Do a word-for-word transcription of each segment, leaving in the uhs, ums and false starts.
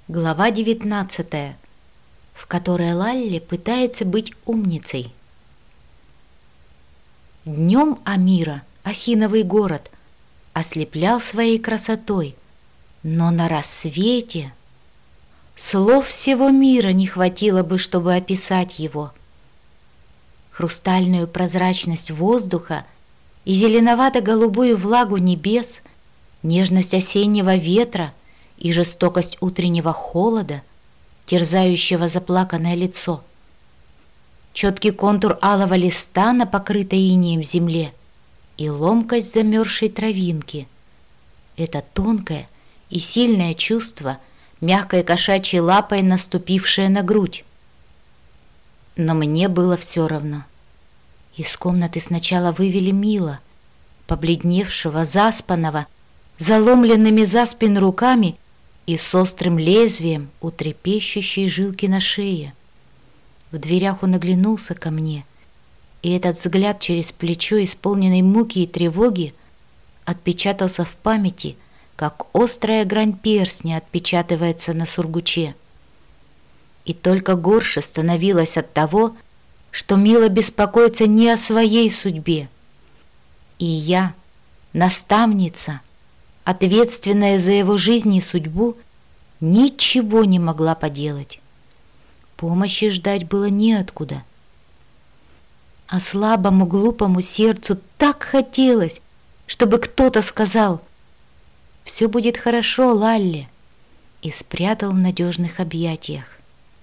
Глава девятнадцатая, в которой Лалли пытается быть умницей. Днем Амира, осиновый город, ослеплял своей красотой, но на рассвете слов всего мира не хватило бы, чтобы описать его. Хрустальную прозрачность воздуха и зеленовато-голубую влагу небес, нежность осеннего ветра и жестокость утреннего холода, терзающего заплаканное лицо. Четкий контур алого листа на покрытой инеем земле и ломкость замерзшей травинки. Это тонкое и сильное чувство, мягкой кошачьей лапой наступившее на грудь. Но мне было все равно. Из комнаты сначала вывели Мила, побледневшего, заспанного, заломленными за спину руками и с острым лезвием у трепещущей жилки на шее. В дверях он оглянулся ко мне, и этот взгляд через плечо, исполненный муки и тревоги, отпечатался в памяти, как острая грань перстня отпечатывается на сургуче. И только горше становилось от того, что Мила беспокоится не о своей судьбе. И я, наставница, ответственная за его жизнь и судьбу, ничего не могла поделать. Помощи ждать было неоткуда. А слабому глупому сердцу так хотелось, чтобы кто-то сказал: «Все будет хорошо, Лалли», и спрятал в надежных объятиях.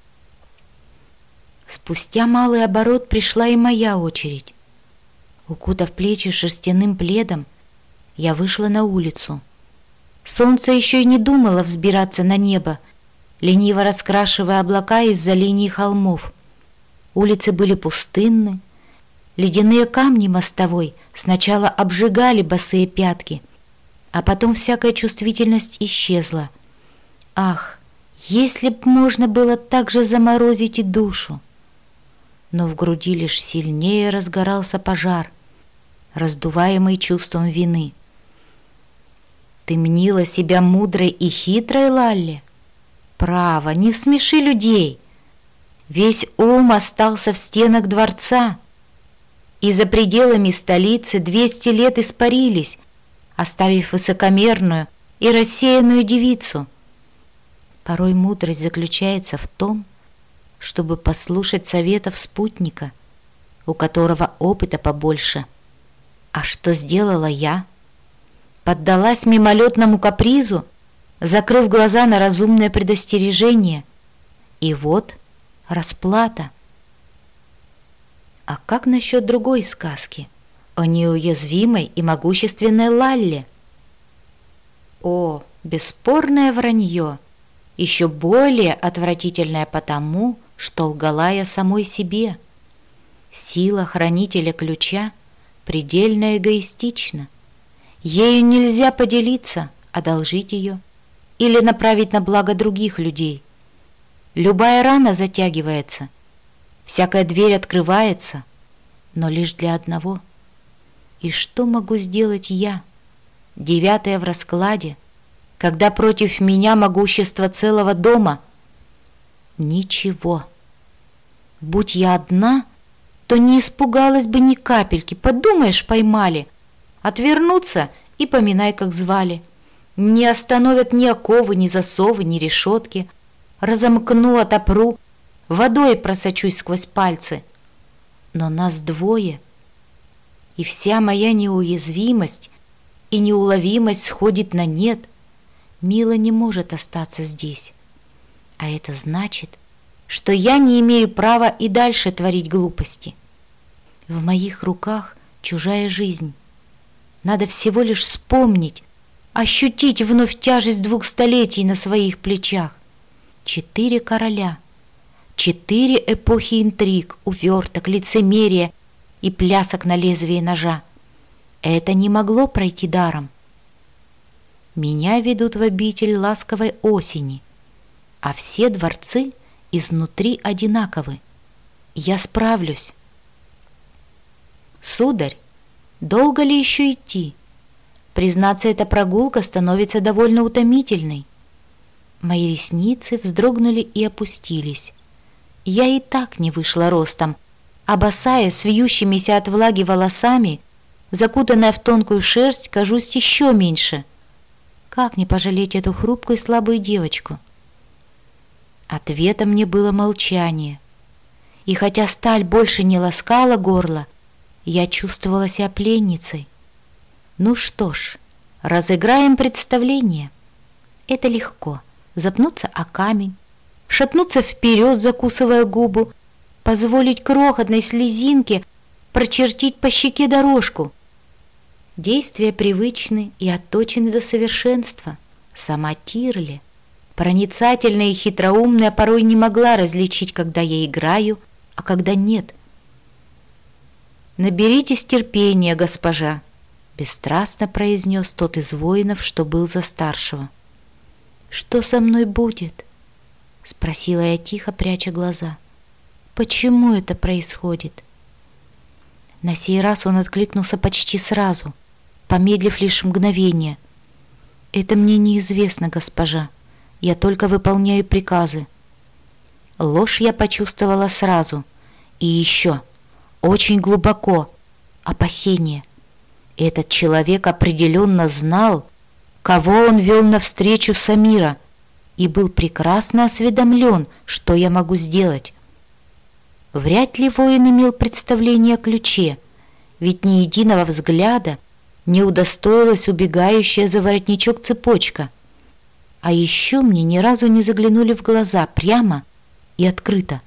Спустя малый оборот пришла и моя очередь. Укутав плечи шерстяным пледом, я вышла на улицу. Солнце еще и не думало взбираться на небо, лениво раскрашивая облака из-за линий холмов. Улицы были пустынны, ледяные камни мостовой сначала обжигали босые пятки, а потом всякая чувствительность исчезла. Ах, если б можно было так же заморозить и душу! Но в груди лишь сильнее разгорался пожар, раздуваемый чувством вины. Ты мнила себя мудрой и хитрой, Лалли? Право, не смеши людей. Весь ум остался в стенах дворца, и за пределами столицы двести лет испарились, оставив высокомерную и рассеянную девицу. Порой мудрость заключается в том, чтобы послушать советов спутника, у которого опыта побольше. А что сделала я? Поддалась мимолетному капризу, закрыв глаза на разумное предостережение. И вот расплата. А как насчет другой сказки о неуязвимой и могущественной Лалле? О, бесспорное вранье, еще более отвратительное потому, что лгала я самой себе. Сила хранителя ключа предельно эгоистична. Ею нельзя поделиться, одолжить ее или направить на благо других людей. Любая рана затягивается, всякая дверь открывается, но лишь для одного. И что могу сделать я, девятая в раскладе, когда против меня могущество целого дома? Ничего. Будь я одна, то не испугалась бы ни капельки. Подумаешь, поймали. Отвернуться и поминай, как звали. Не остановят ни оковы, ни засовы, ни решетки. Разомкну, отопру, водой просочусь сквозь пальцы. Но нас двое, и вся моя неуязвимость и неуловимость сходит на нет. Мила не может остаться здесь. А это значит, что я не имею права и дальше творить глупости. В моих руках чужая жизнь. Надо всего лишь вспомнить, ощутить вновь тяжесть двух столетий на своих плечах. Четыре короля, четыре эпохи интриг, уверток, лицемерия и плясок на лезвии ножа. Это не могло пройти даром. Меня ведут в обитель ласковой осени, а все дворцы изнутри одинаковы. Я справлюсь. Сударь, долго ли еще идти? Признаться, эта прогулка становится довольно утомительной. Мои ресницы вздрогнули и опустились. Я и так не вышла ростом, а босая, с вьющимися от влаги волосами, закутанная в тонкую шерсть, кажусь еще меньше. Как не пожалеть эту хрупкую и слабую девочку? Ответом мне было молчание. И хотя сталь больше не ласкала горло, я чувствовала себя пленницей. Ну что ж, разыграем представление. Это легко. Запнуться о камень, шатнуться вперед, закусывая губу, позволить крохотной слезинке прочертить по щеке дорожку. Действия привычны и отточены до совершенства. Сама Тирли, проницательная и хитроумная, порой не могла различить, когда я играю, а когда нет. «Наберитесь терпения, госпожа», — бесстрастно произнес тот из воинов, что был за старшего. «Что со мной будет?» — спросила я тихо, пряча глаза. «Почему это происходит?» На сей раз он откликнулся почти сразу, помедлив лишь мгновение. «Это мне неизвестно, госпожа. Я только выполняю приказы». Ложь я почувствовала сразу. И еще, очень глубоко, опасение. Этот человек определенно знал, кого он вел навстречу Самира, и был прекрасно осведомлен, что я могу сделать. Вряд ли воин имел представление о ключе, ведь ни единого взгляда не удостоилась убегающая за воротничок цепочка. А еще мне ни разу не заглянули в глаза прямо и открыто.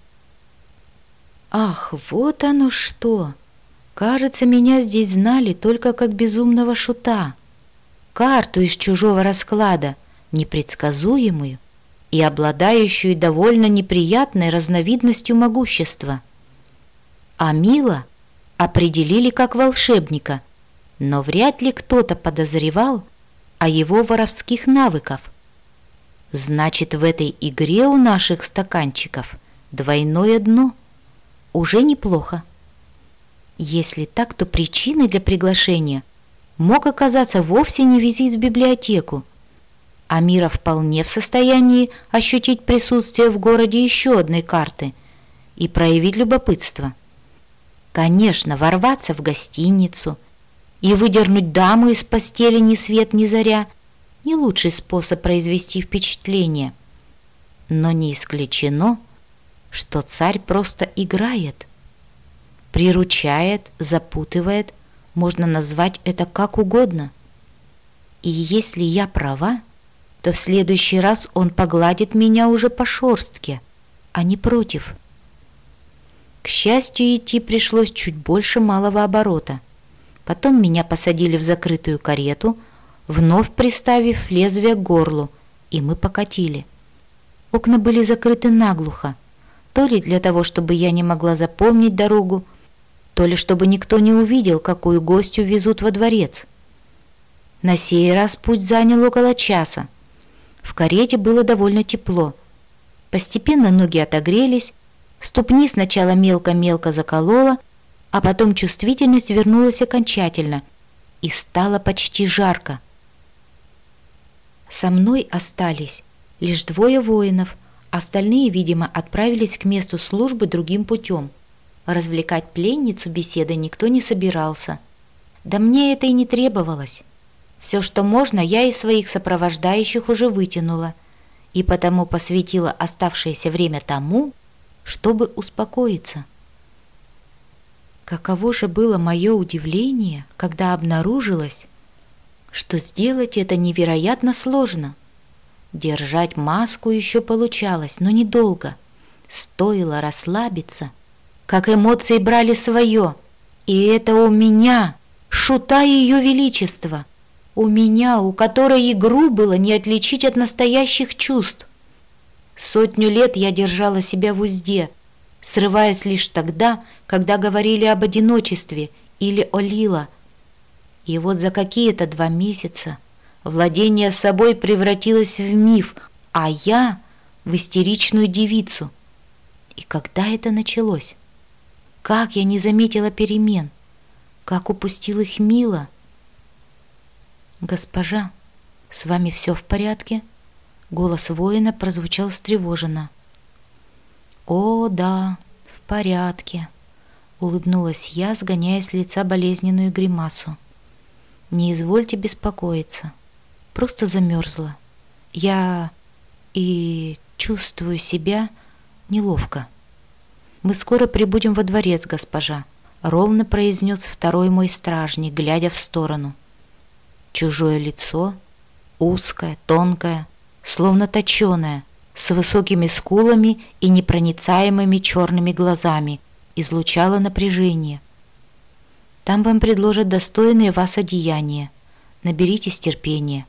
Ах, вот оно что! Кажется, меня здесь знали только как безумного шута. Карту из чужого расклада, непредсказуемую и обладающую довольно неприятной разновидностью могущества. А Мила определили как волшебника, но вряд ли кто-то подозревал о его воровских навыках. Значит, в этой игре у наших стаканчиков двойное дно. Уже неплохо. Если так, то причиной для приглашения мог оказаться вовсе не визит в библиотеку. Амира вполне в состоянии ощутить присутствие в городе еще одной карты и проявить любопытство. Конечно, ворваться в гостиницу и выдернуть даму из постели ни свет ни заря — не лучший способ произвести впечатление. Но не исключено, что царь просто играет, приручает, запутывает, можно назвать это как угодно. И если я права, то в следующий раз он погладит меня уже по шерстке, а не против. К счастью, идти пришлось чуть больше малого оборота. Потом меня посадили в закрытую карету, вновь приставив лезвие к горлу, и мы покатили. Окна были закрыты наглухо, то ли для того, чтобы я не могла запомнить дорогу, то ли чтобы никто не увидел, какую гостью везут во дворец. На сей раз путь занял около часа. В карете было довольно тепло. Постепенно ноги отогрелись, ступни сначала мелко-мелко заколола, а потом чувствительность вернулась окончательно, и стало почти жарко. Со мной остались лишь двое воинов, остальные, видимо, отправились к месту службы другим путем. Развлекать пленницу беседой никто не собирался. Да мне это и не требовалось. Все, что можно, я из своих сопровождающих уже вытянула, и потому посвятила оставшееся время тому, чтобы успокоиться. Каково же было мое удивление, когда обнаружилось, что сделать это невероятно сложно. Держать маску еще получалось, но недолго. Стоило расслабиться, как эмоции брали свое. И это у меня, шута Ее Величества. У меня, у которой игру было не отличить от настоящих чувств. Сотню лет я держала себя в узде, срываясь лишь тогда, когда говорили об одиночестве или о Лила. И вот за какие-то два месяца владение собой превратилось в миф, а я в истеричную девицу. И когда это началось? Как я не заметила перемен? Как упустил их Мила? «Госпожа, с вами все в порядке?» Голос воина прозвучал встревоженно. «О, да, в порядке», — улыбнулась я, сгоняя с лица болезненную гримасу. «Не извольте беспокоиться, просто замерзла. Я и чувствую себя неловко». «Мы скоро прибудем во дворец, госпожа», — ровно произнес второй мой стражник, глядя в сторону. Чужое лицо, узкое, тонкое, словно точеное, с высокими скулами и непроницаемыми черными глазами, излучало напряжение. «Там вам предложат достойные вас одеяния. Наберитесь терпения».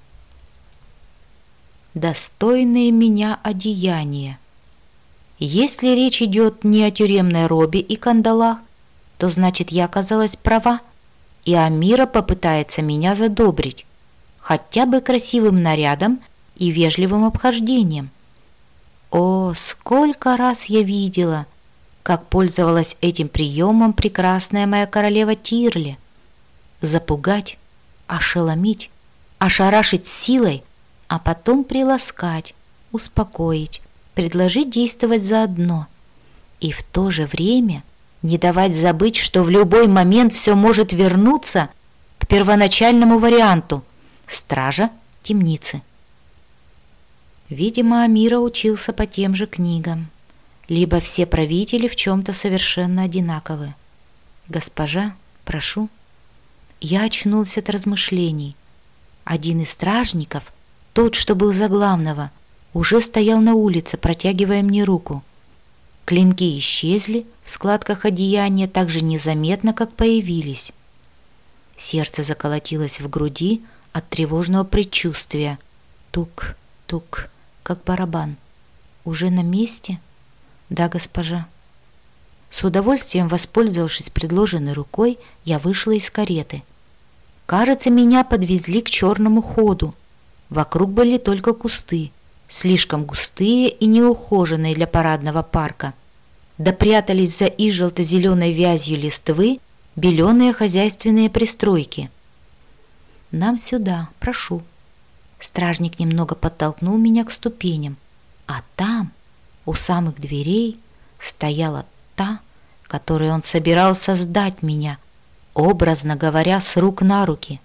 «Достойные меня одеяния». Если речь идет не о тюремной робе и кандалах, то значит, я оказалась права, и Амира попытается меня задобрить, хотя бы красивым нарядом и вежливым обхождением. О, сколько раз я видела, как пользовалась этим приемом прекрасная моя королева Тирли. Запугать, ошеломить, ошарашить силой, а потом приласкать, успокоить, предложить действовать заодно и в то же время не давать забыть, что в любой момент все может вернуться к первоначальному варианту — стража темницы. Видимо, Амира учился по тем же книгам, либо все правители в чем-то совершенно одинаковы. «Госпожа, прошу». Я очнулся от размышлений. Один из стражников, тот, что был за главного, уже стоял на улице, протягивая мне руку. Клинки исчезли в складках одеяния так же незаметно, как появились. Сердце заколотилось в груди от тревожного предчувствия. Тук, тук, как барабан. «Уже на месте?» «Да, госпожа». С удовольствием воспользовавшись предложенной рукой, я вышла из кареты. Кажется, меня подвезли к черному ходу. Вокруг были только кусты, слишком густые и неухоженные для парадного парка. Да прятались за и желто-зеленой вязью листвы беленые хозяйственные пристройки. «Нам сюда, прошу». Стражник немного подтолкнул меня к ступеням, а там, у самых дверей, стояла та, которой он собирался сдать меня, образно говоря, с рук на руки.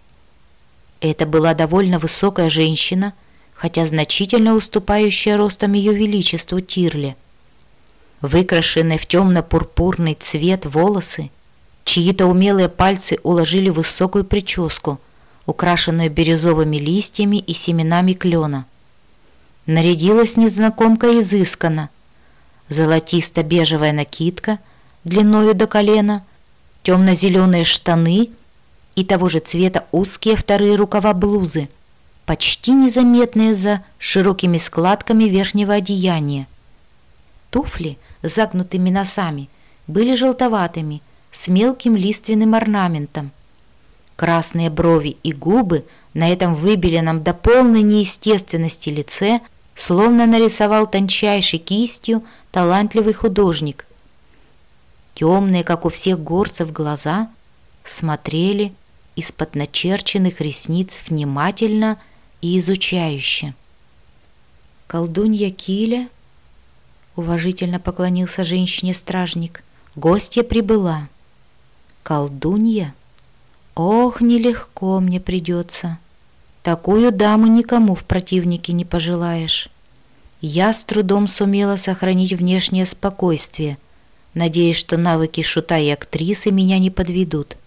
Это была довольно высокая женщина, хотя значительно уступающая ростом ее величеству Тирли. Выкрашенные в темно-пурпурный цвет волосы, чьи-то умелые пальцы уложили высокую прическу, украшенную бирюзовыми листьями и семенами клена. Нарядилась незнакомка изысканно. Золотисто-бежевая накидка длиною до колена, темно-зеленые штаны и того же цвета узкие вторые рукава блузы, почти незаметные за широкими складками верхнего одеяния. Туфли с загнутыми носами были желтоватыми, с мелким лиственным орнаментом. Красные брови и губы на этом выбеленном до полной неестественности лице словно нарисовал тончайшей кистью талантливый художник. Темные, как у всех горцев, глаза смотрели из-под начерченных ресниц внимательно и изучающе. «Колдунья Киля», — уважительно поклонился женщине-стражник, — «гостья прибыла». «Колдунья? Ох, нелегко мне придется. Такую даму никому в противнике не пожелаешь». Я с трудом сумела сохранить внешнее спокойствие, надеясь, что навыки шута и актрисы меня не подведут.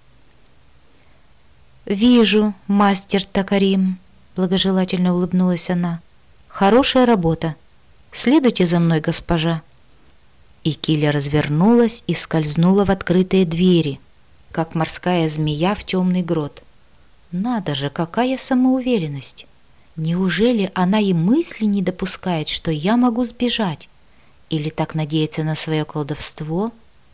«Вижу, мастер Такарим», — благожелательно улыбнулась она. «Хорошая работа. Следуйте за мной, госпожа». И Киля развернулась и скользнула в открытые двери, как морская змея в темный грот. Надо же, какая самоуверенность! Неужели она и мысли не допускает, что я могу сбежать? Или так надеется на свое колдовство?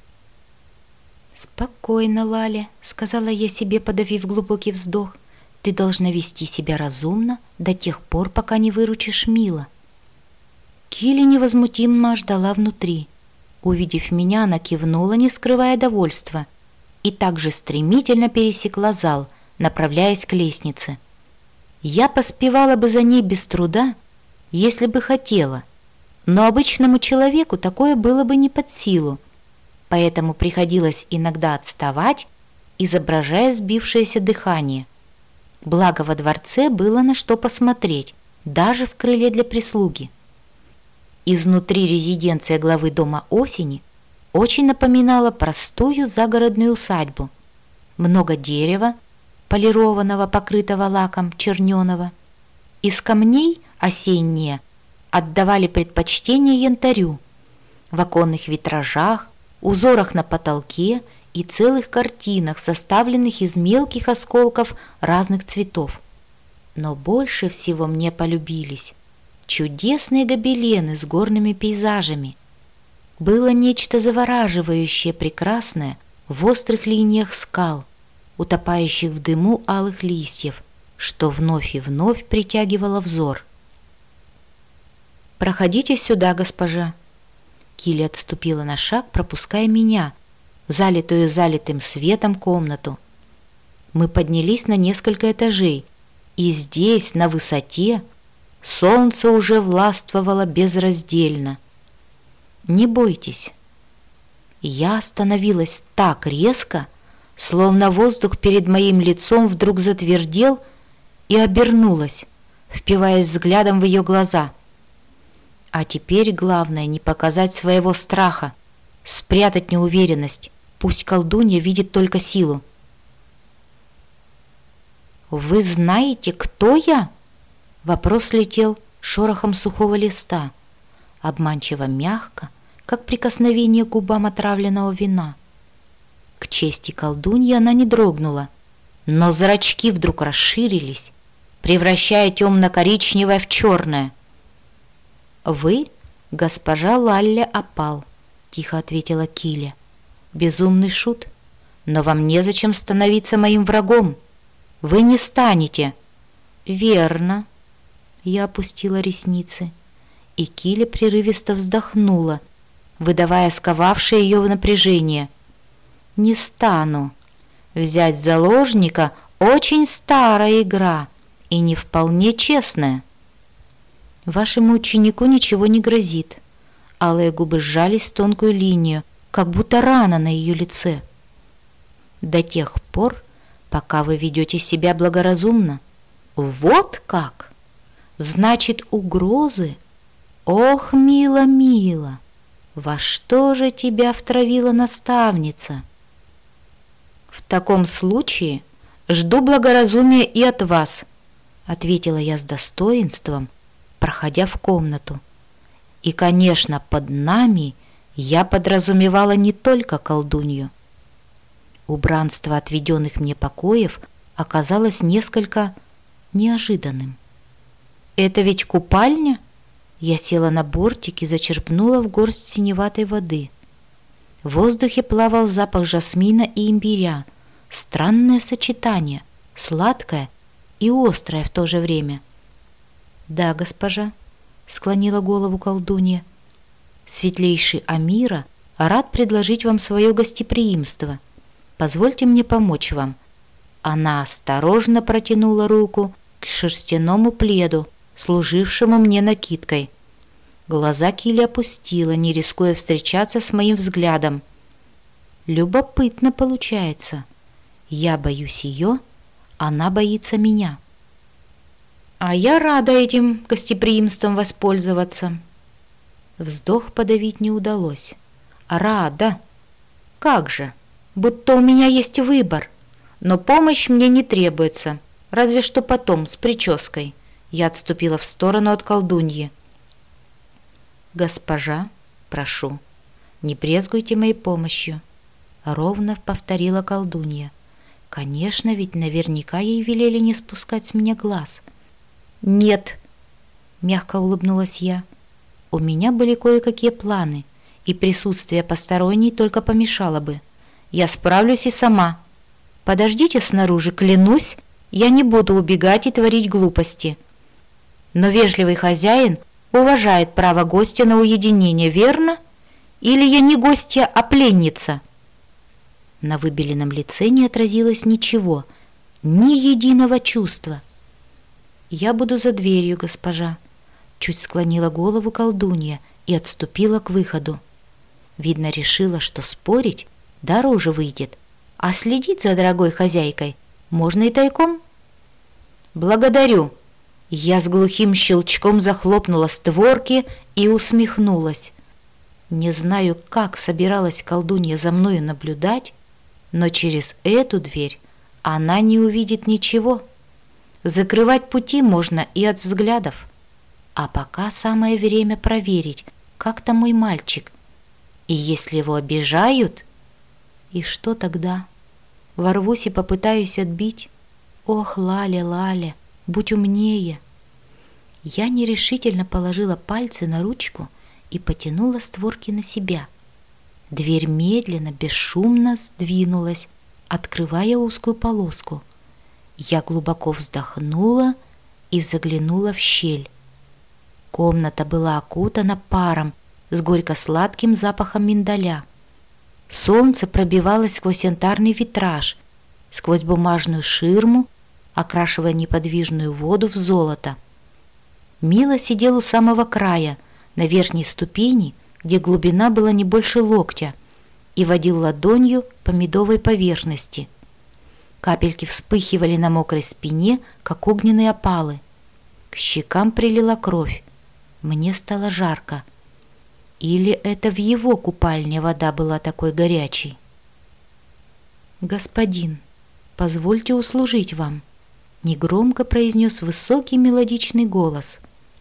«Спокойно, Лаля», — сказала я себе, подавив глубокий вздох. «Ты должна вести себя разумно до тех пор, пока не выручишь Мила». Киля невозмутимо ждала внутри. Увидев меня, она кивнула, не скрывая довольства, и также стремительно пересекла зал, направляясь к лестнице. Я поспевала бы за ней без труда, если бы хотела, но обычному человеку такое было бы не под силу, поэтому приходилось иногда отставать, изображая сбившееся дыхание. Благо во дворце было на что посмотреть, даже в крыле для прислуги. Изнутри резиденция главы дома осени очень напоминала простую загородную усадьбу. Много дерева, полированного, покрытого лаком, черненого. Из камней осенние отдавали предпочтение янтарю. В оконных витражах, узорах на потолке и целых картинах, составленных из мелких осколков разных цветов. Но больше всего мне полюбились чудесные гобелены с горными пейзажами. Было нечто завораживающее, прекрасное в острых линиях скал, утопающих в дыму алых листьев, что вновь и вновь притягивало взор. «Проходите сюда, госпожа». Килли отступила на шаг, пропуская меня, залитую залитым светом комнату. Мы поднялись на несколько этажей, и здесь, на высоте, солнце уже властвовало безраздельно. Не бойтесь. Я остановилась так резко, словно воздух перед моим лицом вдруг затвердел, и обернулась, впиваясь взглядом в ее глаза. А теперь главное не показать своего страха, спрятать неуверенность, пусть колдунья видит только силу. «Вы знаете, кто я?» Вопрос летел шорохом сухого листа, обманчиво мягко, как прикосновение к губам отравленного вина. К чести колдуньи она не дрогнула, но зрачки вдруг расширились, превращая темно-коричневое в черное. «Вы госпожа Лалля Опал», — тихо ответила Килли. «Безумный шут, но вам незачем становиться моим врагом. Вы не станете». «Верно». Я опустила ресницы, и Килли прерывисто вздохнула, выдавая сковавшее ее напряжение. «Не стану. Взять заложника — очень старая игра и не вполне честная. Вашему ученику ничего не грозит». Алые губы сжались в тонкую линию, как будто рана на ее лице. «До тех пор, пока вы ведете себя благоразумно». «Вот как! Значит, угрозы? Ох, мило-мило! Во что же тебя втравила наставница?» «В таком случае жду благоразумия и от вас», — ответила я с достоинством, проходя в комнату. И, конечно, под нами я подразумевала не только колдунью. Убранство отведенных мне покоев оказалось несколько неожиданным. «Это ведь купальня?» Я села на бортик и зачерпнула в горсть синеватой воды. В воздухе плавал запах жасмина и имбиря. Странное сочетание, сладкое и острое в то же время. «Да, госпожа», — склонила голову колдунья. «Светлейший Амира рад предложить вам свое гостеприимство. Позвольте мне помочь вам». Она осторожно протянула руку к шерстяному пледу, служившему мне накидкой. Глаза Килли опустила, не рискуя встречаться с моим взглядом. Любопытно получается. Я боюсь ее, она боится меня. А я рада этим гостеприимством воспользоваться. Вздох подавить не удалось. Рада? Как же? Будто у меня есть выбор. Но помощь мне не требуется, разве что потом, с прической. Я отступила в сторону от колдуньи. «Госпожа, прошу, не брезгуйте моей помощью», — ровно повторила колдунья. «Конечно, ведь наверняка ей велели не спускать с меня глаз». «Нет», — мягко улыбнулась я, — «у меня были кое-какие планы, и присутствие посторонней только помешало бы. Я справлюсь и сама. Подождите снаружи, клянусь, я не буду убегать и творить глупости. Но вежливый хозяин уважает право гостя на уединение, верно? Или я не гостья, а пленница?» На выбеленном лице не отразилось ничего, ни единого чувства. «Я буду за дверью, госпожа», — Чуть склонила голову колдунья и отступила к выходу. Видно, решила, что спорить дороже выйдет, а следить за дорогой хозяйкой можно и тайком. «Благодарю!» Я с глухим щелчком захлопнула створки и усмехнулась. Не знаю, как собиралась колдунья за мною наблюдать, но через эту дверь она не увидит ничего. Закрывать пути можно и от взглядов. А пока самое время проверить, как там мой мальчик. И если его обижают, и что тогда? Ворвусь и попытаюсь отбить? Ох, Лаля, Лаля, будь умнее. Я нерешительно положила пальцы на ручку и потянула створки на себя. Дверь медленно, бесшумно сдвинулась, открывая узкую полоску. Я глубоко вздохнула и заглянула в щель. Комната была окутана паром с горько-сладким запахом миндаля. Солнце пробивалось сквозь янтарный витраж, сквозь бумажную ширму, окрашивая неподвижную воду в золото. Мила сидел у самого края, на верхней ступени, где глубина была не больше локтя, и водил ладонью по медовой поверхности. Капельки вспыхивали на мокрой спине, как огненные опалы. К щекам прилила кровь. Мне стало жарко. Или это в его купальне вода была такой горячей? «Господин, позвольте услужить вам», — негромко произнес высокий мелодичный голос.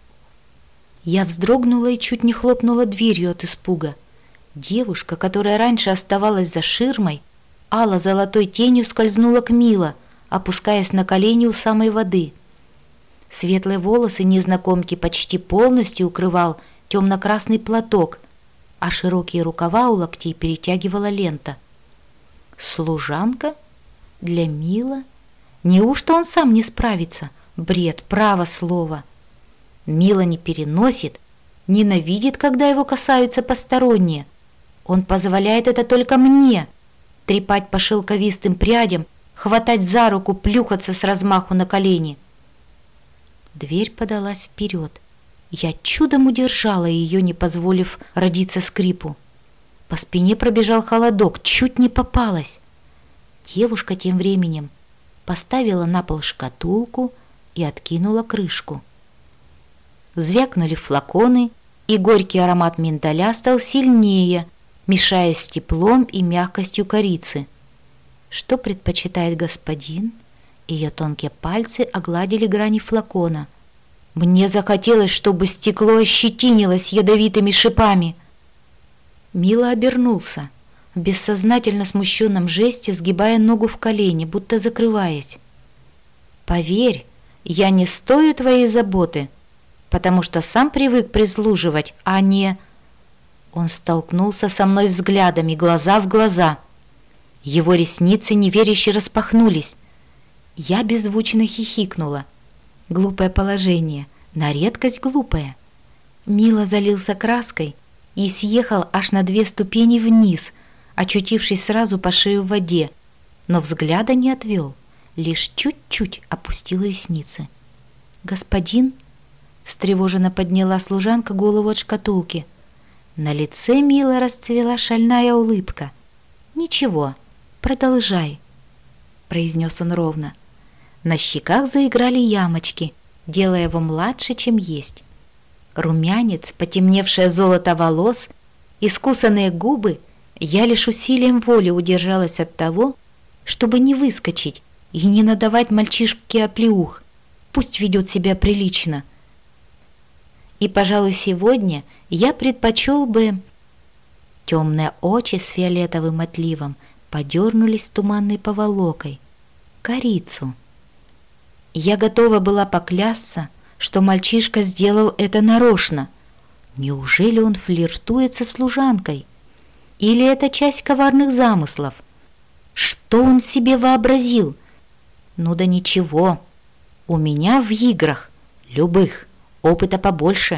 Я вздрогнула и чуть не хлопнула дверью от испуга. Девушка, которая раньше оставалась за ширмой, ало-золотой тенью скользнула к Мила, опускаясь на колени у самой воды. Светлые волосы незнакомки почти полностью укрывал темно-красный платок, а широкие рукава у локтей перетягивала лента. Служанка? Для Мила? Неужто он сам не справится? Бред, право слово. Мила не переносит, ненавидит, когда его касаются посторонние. Он позволяет это только мне. Трепать по шелковистым прядям, хватать за руку, плюхаться с размаху на колени. Дверь подалась вперед. Я чудом удержала ее, не позволив родиться скрипу. По спине пробежал холодок, чуть не попалась. Девушка тем временем поставила на пол шкатулку и откинула крышку. Звякнули флаконы, и горький аромат миндаля стал сильнее, мешаясь с теплом и мягкостью корицы. Что предпочитает господин? Ее тонкие пальцы огладили грани флакона. Мне захотелось, чтобы стекло ощетинилось ядовитыми шипами. Мила обернулся, в бессознательно смущенном жесте сгибая ногу в колени, будто закрываясь. «Поверь, я не стою твоей заботы, потому что сам привык прислуживать, а не...» Он столкнулся со мной взглядами, глаза в глаза. Его ресницы неверяще распахнулись. Я беззвучно хихикнула. Глупое положение, на редкость глупое. Мила залился краской и съехал аж на две ступени вниз, очутившись сразу по шею в воде, но взгляда не отвел, лишь чуть-чуть опустил ресницы. «Господин?» — встревоженно подняла служанка голову от шкатулки. На лице Мила расцвела шальная улыбка. «Ничего, продолжай», — произнес он ровно. На щеках заиграли ямочки, делая его младше, чем есть. Румянец, потемневшее золото волос, искусанные губы. Я лишь усилием воли удержалась от того, чтобы не выскочить и не надавать мальчишке оплеух. Пусть ведет себя прилично. И, пожалуй, сегодня я предпочел бы... Темные очи с фиолетовым отливом подернулись туманной поволокой. Корицу. Я готова была поклясться, что мальчишка сделал это нарочно. Неужели он флиртует со служанкой? Или это часть коварных замыслов? Что он себе вообразил? Ну да ничего. У меня в играх, любых, опыта побольше.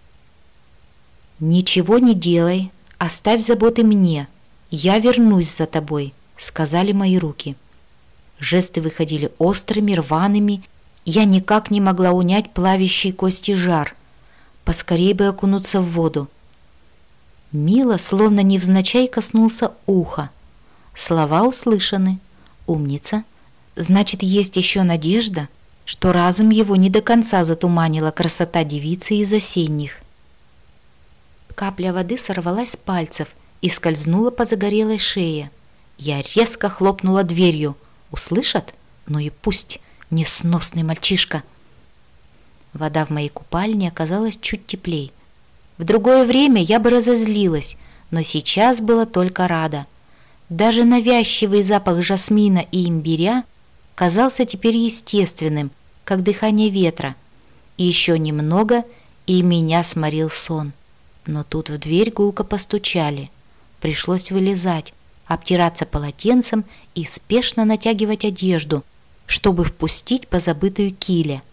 «Ничего не делай, оставь заботы мне. Я вернусь за тобой», — сказали мои руки. Жесты выходили острыми, рваными. Я никак не могла унять плавящий кости жар. поскорее бы окунуться в воду. Мила словно невзначай коснулся уха. Слова услышаны. Умница. Значит, есть еще надежда, что разум его не до конца затуманила красота девицы из осенних. Капля воды сорвалась с пальцев и скользнула по загорелой шее. Я резко хлопнула дверью. Услышат? Ну и пусть, несносный мальчишка. Вода в моей купальне оказалась чуть теплей. В другое время я бы разозлилась, но сейчас была только рада. Даже навязчивый запах жасмина и имбиря казался теперь естественным, как дыхание ветра. И еще немного, и меня сморил сон. Но тут в дверь гулко постучали. Пришлось вылезать, обтираться полотенцем и спешно натягивать одежду, чтобы впустить позабытую Киля.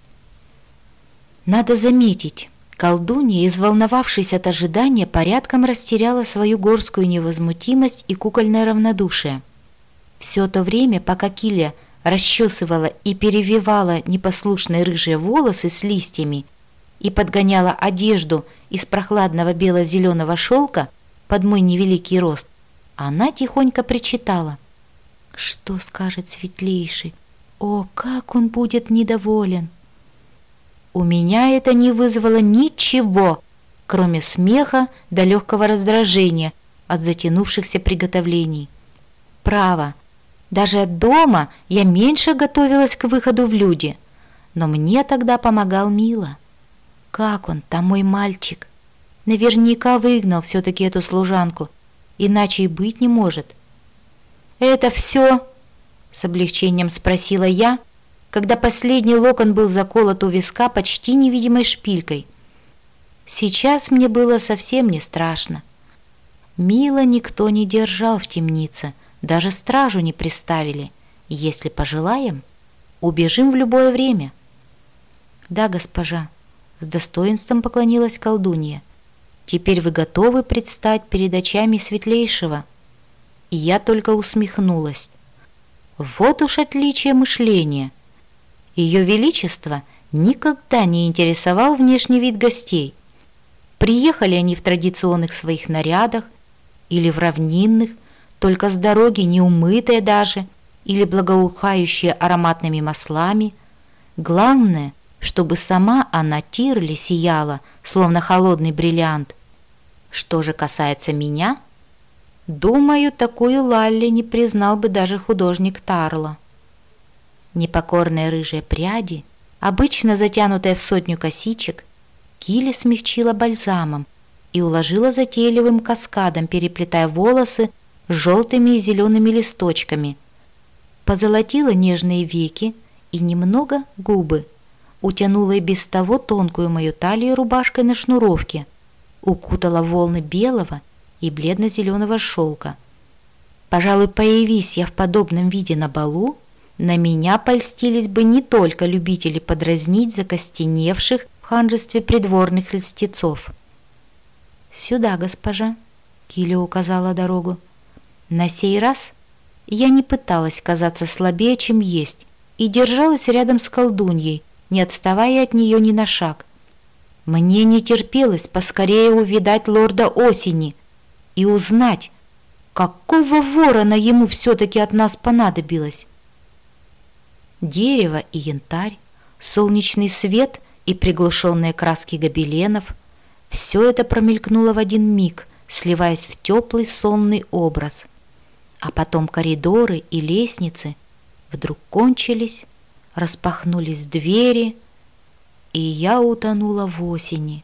Надо заметить, колдунья, изволновавшись от ожидания, порядком растеряла свою горскую невозмутимость и кукольное равнодушие. Все то время, пока Киля расчесывала и перевивала непослушные рыжие волосы с листьями и подгоняла одежду из прохладного бело-зеленого шелка под мой невеликий рост, она тихонько причитала: «Что скажет светлейший? О, как он будет недоволен!» У меня это не вызвало ничего, кроме смеха до легкого раздражения от затянувшихся приготовлений. Право, даже дома я меньше готовилась к выходу в люди, но мне тогда помогал Мила. Как он, там мой мальчик? Наверняка выгнал все-таки эту служанку, иначе и быть не может. «Это все?» — с облегчением спросила я, когда последний локон был заколот у виска почти невидимой шпилькой. Сейчас мне было совсем не страшно. Мила никто не держал в темнице, даже стражу не приставили. Если пожелаем, убежим в любое время. «Да, госпожа», — с достоинством поклонилась колдунья. «Теперь вы готовы предстать перед очами светлейшего?» И я только усмехнулась. Вот уж отличие мышления. Ее Величество никогда не интересовал внешний вид гостей. Приехали они в традиционных своих нарядах или в равнинных, только с дороги неумытые даже, или благоухающие ароматными маслами. Главное, чтобы сама она Тирли сияла, словно холодный бриллиант. Что же касается меня, думаю, такую Лалли не признал бы даже художник Тарло. Непокорные рыжие пряди, обычно затянутые в сотню косичек, Киля смягчила бальзамом и уложила затейливым каскадом, переплетая волосы с желтыми и зелеными листочками, позолотила нежные веки и немного губы, утянула и без того тонкую мою талию рубашкой на шнуровке, укутала волны белого и бледно-зеленого шелка. Пожалуй, появись я в подобном виде на балу, на меня польстились бы не только любители подразнить закостеневших в ханжестве придворных льстецов. «Сюда, госпожа», — Киля указала дорогу. На сей раз я не пыталась казаться слабее, чем есть, и держалась рядом с колдуньей, не отставая от нее ни на шаг. Мне не терпелось поскорее увидать лорда Осени и узнать, какого ворона ему все-таки от нас понадобилось. Дерево и янтарь, солнечный свет и приглушенные краски гобеленов — все это промелькнуло в один миг, сливаясь в теплый сонный образ. А потом коридоры и лестницы вдруг кончились, распахнулись двери, и я утонула в осени.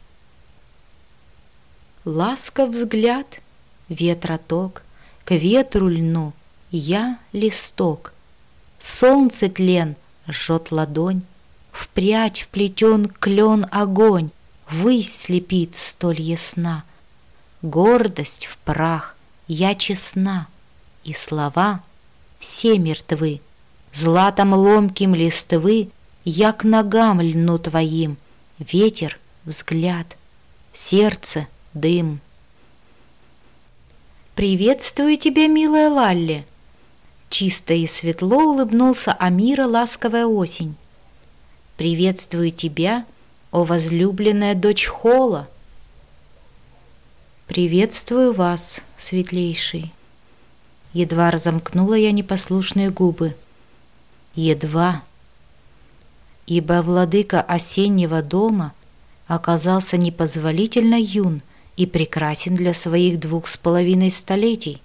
Ласков взгляд, ветроток, к ветру льну, я листок. Солнце тлен жжет ладонь, в прядь вплетен клен огонь, высь слепит столь ясна. Гордость в прах, я честна, и слова все мертвы. Златом ломким листвы я к ногам льну твоим, ветер — взгляд, сердце — дым. «Приветствую тебя, милая Лалли!» Чисто и светло улыбнулся Амира ласковая осень. «Приветствую тебя, о возлюбленная дочь Хола!» «Приветствую вас, светлейший!» Едва разомкнула я непослушные губы. Едва. Ибо владыка осеннего дома оказался непозволительно юн и прекрасен для своих двух с половиной столетий.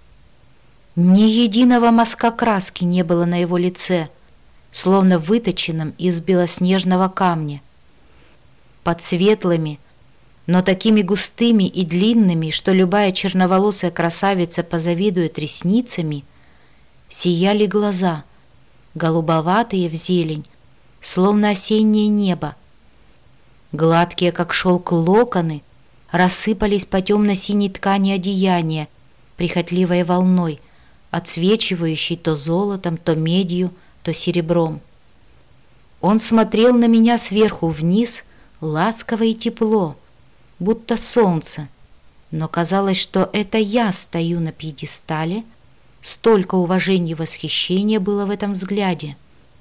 Ни единого мазка краски не было на его лице, словно выточенном из белоснежного камня. Под светлыми, но такими густыми и длинными, что любая черноволосая красавица позавидует ресницами, сияли глаза, голубоватые в зелень, словно осеннее небо. Гладкие, как шелк, локоны рассыпались по темно-синей ткани одеяния, прихотливой волной, отсвечивающей то золотом, то медью, то серебром. Он смотрел на меня сверху вниз, ласково и тепло, будто солнце, но казалось, что это я стою на пьедестале. Столько уважения и восхищения было в этом взгляде.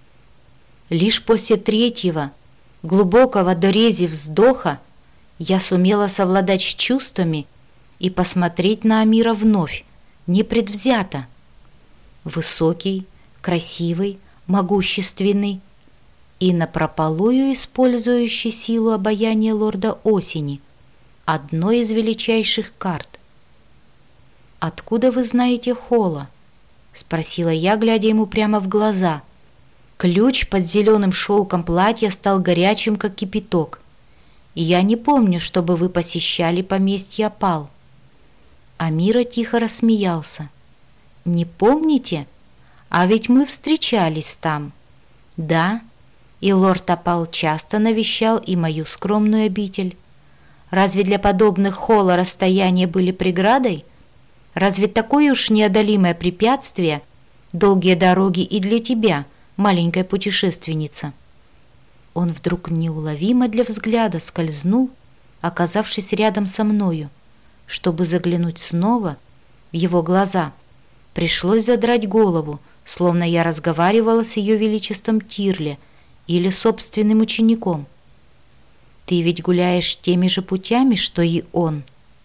Лишь после третьего, глубокого дорези вздоха, я сумела совладать с чувствами и посмотреть на Амира вновь, непредвзято. Высокий, красивый, могущественный и напропалую использующий силу обаяния лорда Осени, одной из величайших карт. «Откуда вы знаете Хола?» — спросила я, глядя ему прямо в глаза. Ключ под зеленым шелком платья стал горячим, как кипяток. И я не помню, чтобы вы посещали поместье Опал. Амира тихо рассмеялся. «Не помните? А ведь мы встречались там». «Да, и лорд Опал часто навещал и мою скромную обитель. Разве для подобных Хола расстояния были преградой? Разве такое уж неодолимое препятствие долгие дороги и для тебя, маленькая путешественница?» Он вдруг неуловимо для взгляда скользнул, оказавшись рядом со мною. Чтобы заглянуть снова в его глаза, пришлось задрать голову, словно я разговаривала с ее величеством Тирле или собственным учеником. «Ты ведь гуляешь теми же путями, что и он».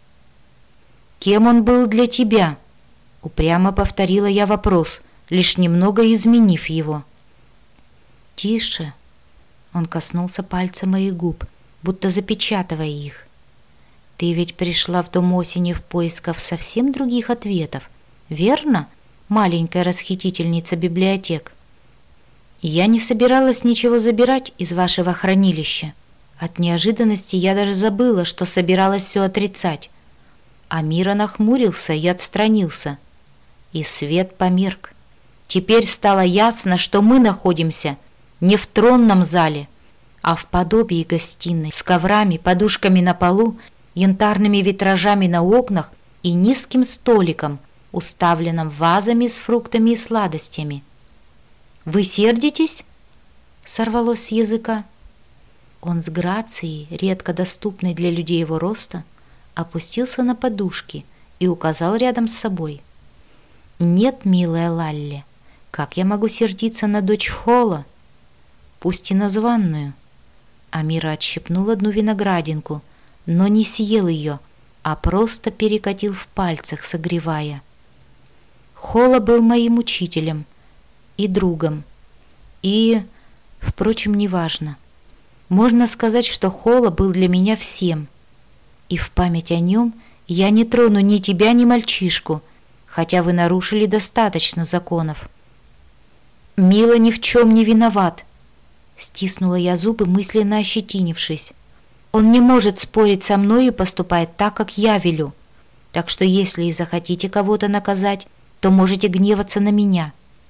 «Кем он был для тебя?» — упрямо повторила я вопрос, лишь немного изменив его. «Тише!» — он коснулся пальца моих губ, будто запечатывая их. «Ты ведь пришла в дом Осени в поисках совсем других ответов, верно, маленькая расхитительница библиотек? Я не собиралась ничего забирать из вашего хранилища. От неожиданности я даже забыла, что собиралась все отрицать». Амира нахмурился и отстранился, и свет померк. Теперь стало ясно, что мы находимся не в тронном зале, а в подобии гостиной, с коврами, подушками на полу, янтарными витражами на окнах и низким столиком, уставленным вазами с фруктами и сладостями. «Вы сердитесь?» — сорвалось с языка. Он с грацией, редко доступной для людей его роста, опустился на подушки и указал рядом с собой. «Нет, милая Лалли, как я могу сердиться на дочь Хола, пусть и названную?» Амира отщипнул одну виноградинку, но не съел ее, а просто перекатил в пальцах, согревая. Хола был моим учителем и другом, и, впрочем, неважно. Можно сказать, что Хола был для меня всем, и в память о нем я не трону ни тебя, ни мальчишку, хотя вы нарушили достаточно законов. Мила ни в чем не виноват, стиснула я зубы, мысленно ощетинившись. Он не может спорить со мной и поступает так, как я велю. Так что если и захотите кого-то наказать, то можете гневаться на меня.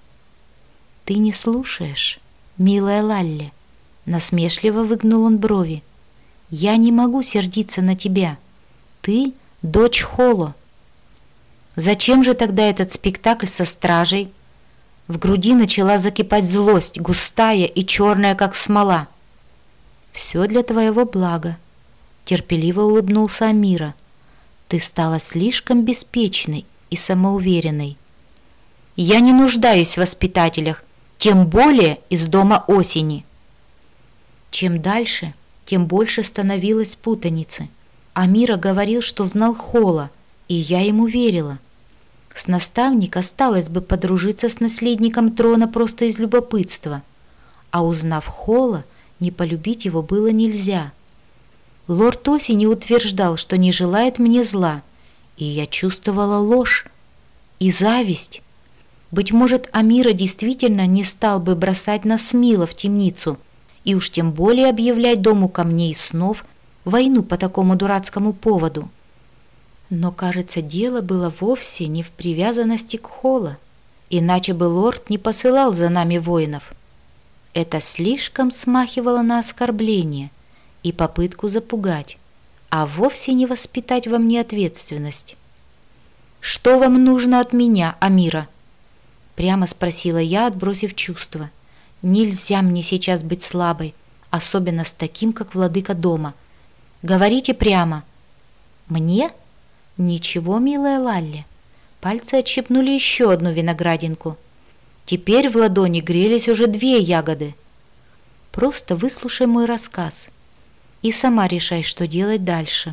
Ты не слушаешь, милая Лалли, насмешливо выгнул он брови. Я не могу сердиться на тебя. Ты дочь Холо. Зачем же тогда этот спектакль со стражей? В груди начала закипать злость, густая и черная, как смола. Все для твоего блага, терпеливо улыбнулся Амира. Ты стала слишком беспечной и самоуверенной. Я не нуждаюсь в воспитателях, тем более из дома Осени. Чем дальше, тем больше становилось путаницы. Амира говорил, что знал Хола, и я ему верила. С наставника осталось бы подружиться с наследником трона просто из любопытства, а узнав Хола, не полюбить его было нельзя. Лорд Осени утверждал, что не желает мне зла, и я чувствовала ложь и зависть. Быть может, Амира действительно не стал бы бросать нас с Мило в темницу и уж тем более объявлять дому камней и снов войну по такому дурацкому поводу. Но, кажется, дело было вовсе не в привязанности к Холла, иначе бы лорд не посылал за нами воинов. Это слишком смахивало на оскорбление и попытку запугать, а вовсе не воспитать во мне ответственность. «Что вам нужно от меня, Амира?» Прямо спросила я, отбросив чувства. «Нельзя мне сейчас быть слабой, особенно с таким, как владыка дома. Говорите прямо». «Мне?» «Ничего, милая Лалли». Пальцы отщипнули еще одну виноградинку. Теперь в ладони грелись уже две ягоды. «Просто выслушай мой рассказ и сама решай, что делать дальше.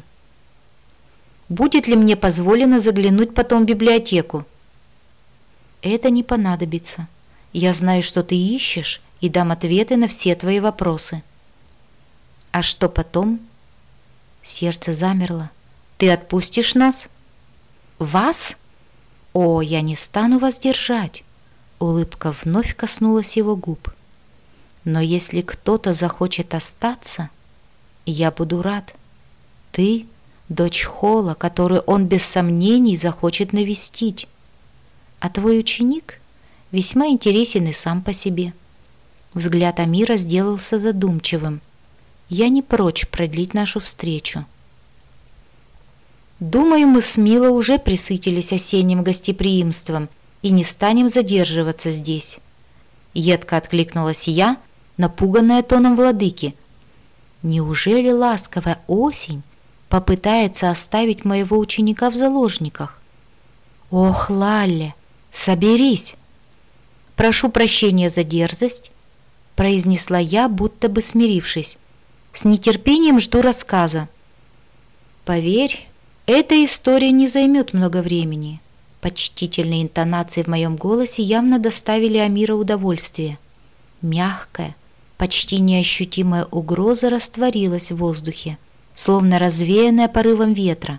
Будет ли мне позволено заглянуть потом в библиотеку?» «Это не понадобится. Я знаю, что ты ищешь, и дам ответы на все твои вопросы». «А что потом?» Сердце замерло. «Ты отпустишь нас?» «Вас? О, я не стану вас держать!» Улыбка вновь коснулась его губ. «Но если кто-то захочет остаться, я буду рад. Ты — дочь Холла, которую он без сомнений захочет навестить. А твой ученик весьма интересен и сам по себе». Взгляд Амира сделался задумчивым. «Я не прочь продлить нашу встречу. Думаю, мы с Мило уже присытились осенним гостеприимством и не станем задерживаться здесь». Едко откликнулась я, напуганная тоном владыки. «Неужели ласковая осень попытается оставить моего ученика в заложниках?» «Ох, Лалли, соберись!» «Прошу прощения за дерзость», — произнесла я, будто бы смирившись. «С нетерпением жду рассказа». «Поверь, эта история не займет много времени». Почтительные интонации в моем голосе явно доставили Амира удовольствие. Мягкая, почти неощутимая угроза растворилась в воздухе, словно развеянная порывом ветра.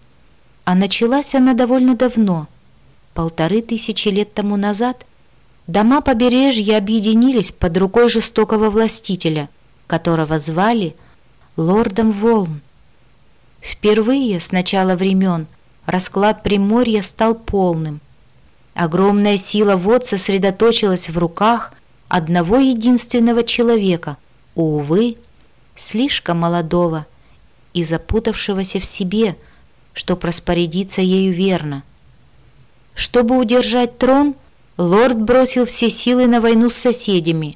А началась она довольно давно. Полторы тысячи лет тому назад дома побережья объединились под рукой жестокого властителя, которого звали лордом Волн. Впервые с начала времен расклад Приморья стал полным. Огромная сила вод сосредоточилась в руках одного единственного человека, увы, слишком молодого и запутавшегося в себе, чтоб распорядиться ею верно. Чтобы удержать трон, лорд бросил все силы на войну с соседями.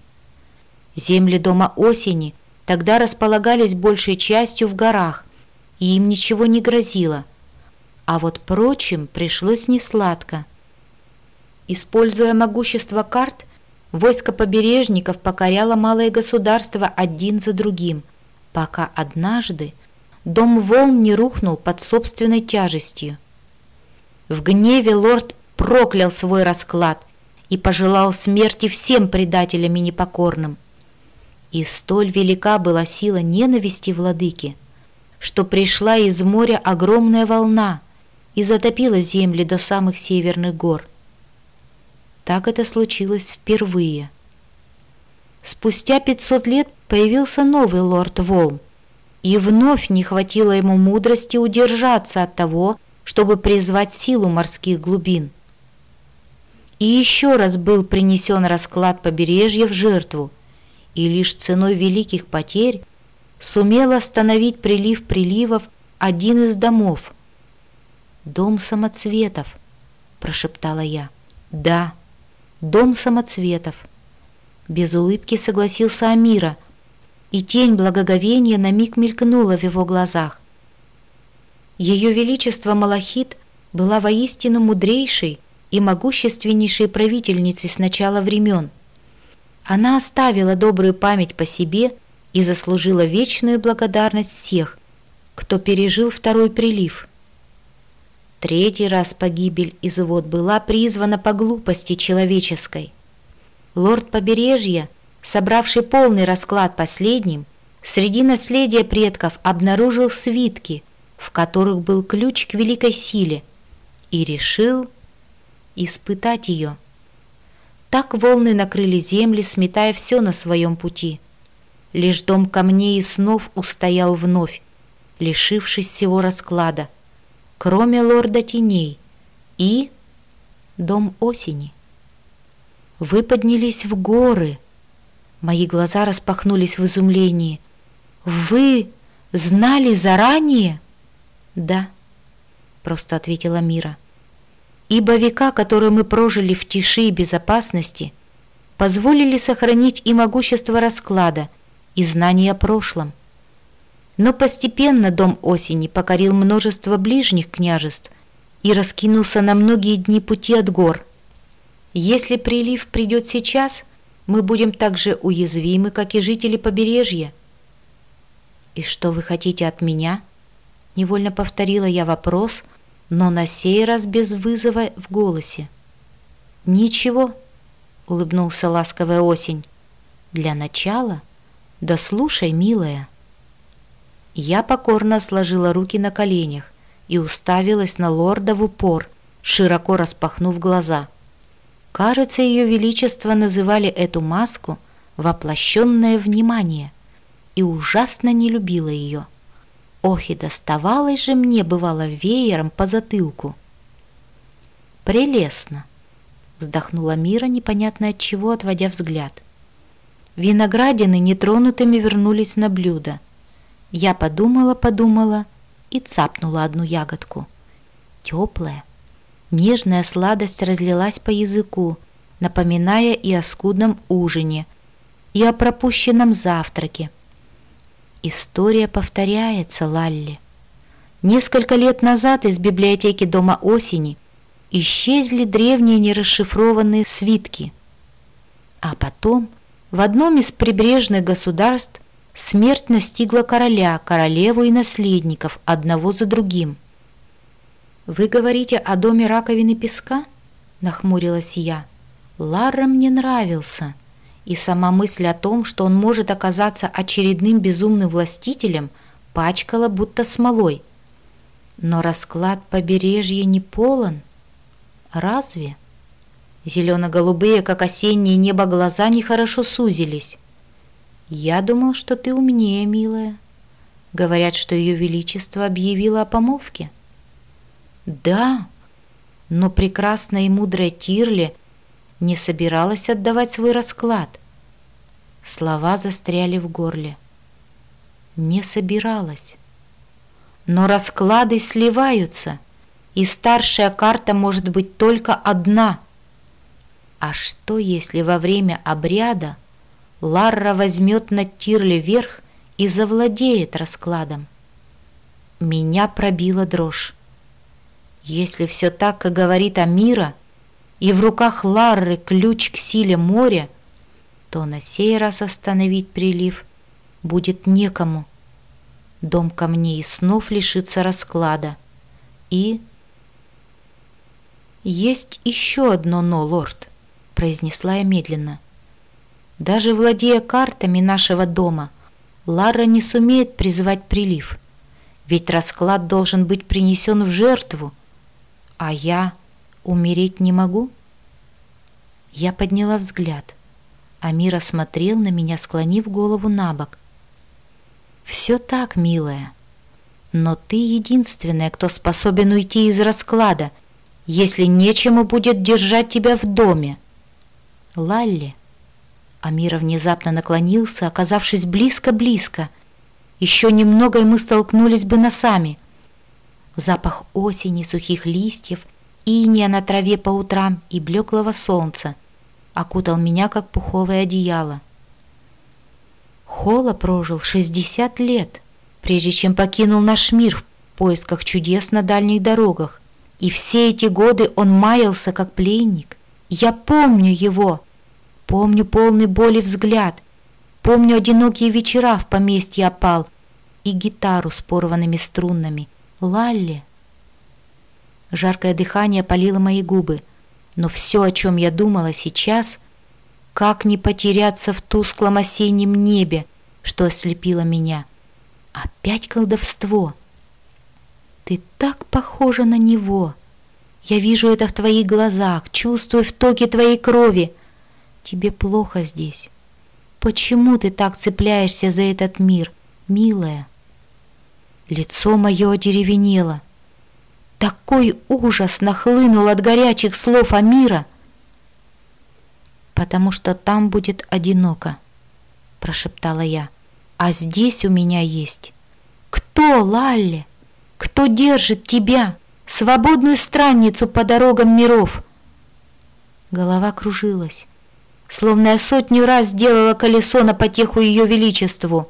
Земли дома Осени тогда располагались большей частью в горах, и им ничего не грозило. А вот прочим пришлось несладко. Используя могущество карт, войско побережников покоряло малые государства один за другим, пока однажды дом Волн не рухнул под собственной тяжестью. В гневе лорд проклял свой расклад и пожелал смерти всем предателям и непокорным. И столь велика была сила ненависти владыки, что пришла из моря огромная волна и затопила земли до самых северных гор. Так это случилось впервые. Спустя пятьсот лет появился новый лорд Волн, и вновь не хватило ему мудрости удержаться от того, чтобы призвать силу морских глубин. И еще раз был принесен расклад побережья в жертву, и лишь ценой великих потерь сумел остановить прилив приливов один из домов. «Дом самоцветов», — прошептала я. «Да, дом самоцветов». Без улыбки согласился Амира, и тень благоговения на миг мелькнула в его глазах. Ее Величество Малахит была воистину мудрейшей и могущественнейшей правительницей с начала времен. Она оставила добрую память по себе и заслужила вечную благодарность всех, кто пережил второй прилив. Третий раз погибель из вод была призвана по глупости человеческой. Лорд Побережья, собравший полный расклад последним, среди наследия предков обнаружил свитки, в которых был ключ к великой силе, и решил испытать ее. Так волны накрыли земли, сметая все на своем пути. Лишь дом камней и снов устоял вновь, лишившись всего расклада, кроме лорда теней и дом осени. Вы поднялись в горы. Мои глаза распахнулись в изумлении. Вы знали заранее? Да, просто ответила Мира. Ибо века, которые мы прожили в тиши и безопасности, позволили сохранить и могущество расклада, и знания о прошлом. Но постепенно дом осени покорил множество ближних княжеств и раскинулся на многие дни пути от гор. Если прилив придет сейчас, мы будем так же уязвимы, как и жители побережья. «И что вы хотите от меня?» Невольно повторила я вопрос, но на сей раз без вызова в голосе. «Ничего», — улыбнулся ласковая осень. «Для начала дослушай, милая». Я покорно сложила руки на коленях и уставилась на лорда в упор, широко распахнув глаза. Кажется, ее величество называли эту маску «воплощенное внимание» и ужасно не любила ее. Ох, и доставалось же мне, бывало, веером по затылку. «Прелестно!» — вздохнула Мира, непонятно от чего, отводя взгляд. Виноградины нетронутыми вернулись на блюдо. Я подумала-подумала и цапнула одну ягодку. Теплая, нежная сладость разлилась по языку, напоминая и о скудном ужине, и о пропущенном завтраке. История повторяется, Лалли. Несколько лет назад из библиотеки дома осени исчезли древние нерасшифрованные свитки. А потом в одном из прибрежных государств смерть настигла короля, королеву и наследников одного за другим. «Вы говорите о доме раковины песка?» — нахмурилась я. «Ларра мне нравился, и сама мысль о том, что он может оказаться очередным безумным властителем, пачкала будто смолой. Но расклад побережья не полон. Разве?» Зелено-голубые, как осеннее небо, глаза нехорошо сузились. «Я думал, что ты умнее, милая. Говорят, что ее величество объявило о помолвке». «Да, но прекрасная и мудрая Тирли не собиралась отдавать свой расклад». Слова застряли в горле. «Не собиралась. Но расклады сливаются, и старшая карта может быть только одна. А что, если во время обряда Ларра возьмет над Тирли верх и завладеет раскладом?» Меня пробила дрожь. Если все так, как говорит Амира, и в руках Ларры ключ к силе моря, то на сей раз остановить прилив будет некому. Дом камней и снов лишится расклада. И... «Есть еще одно «но», лорд», — произнесла я медленно. «Даже владея картами нашего дома, Ларра не сумеет призвать прилив, ведь расклад должен быть принесен в жертву, а я умереть не могу». Я подняла взгляд. Амира смотрел на меня, склонив голову на бок. «Все так, милая, но ты единственная, кто способен уйти из расклада, если нечему будет держать тебя в доме». «Лалли». Амира внезапно наклонился, оказавшись близко-близко. Еще немного, и мы столкнулись бы носами. Запах осени, сухих листьев, иния на траве по утрам и блеклого солнца окутал меня, как пуховое одеяло. Холла прожил шестьдесят лет, прежде чем покинул наш мир в поисках чудес на дальних дорогах. И все эти годы он маялся, как пленник. Я помню его, помню полный боли взгляд, Помню одинокие вечера в поместье опал и гитару с порванными струнами. Лалли. Жаркое дыхание опалило мои губы, но все, о чем я думала сейчас, как не потеряться в тусклом осеннем небе, что ослепило меня. Опять колдовство. Ты так похожа на него. Я вижу это в твоих глазах, чувствую в токе твоей крови. Тебе плохо здесь. Почему ты так цепляешься за этот мир, милая? Лицо мое одеревенело. Такой ужас нахлынул от горячих слов Амира. «Потому что там будет одиноко», — прошептала я. «А здесь у меня есть. Кто, Лалли? Кто держит тебя, свободную странницу по дорогам миров?» Голова кружилась, словно я сотню раз сделала колесо на потеху ее величеству.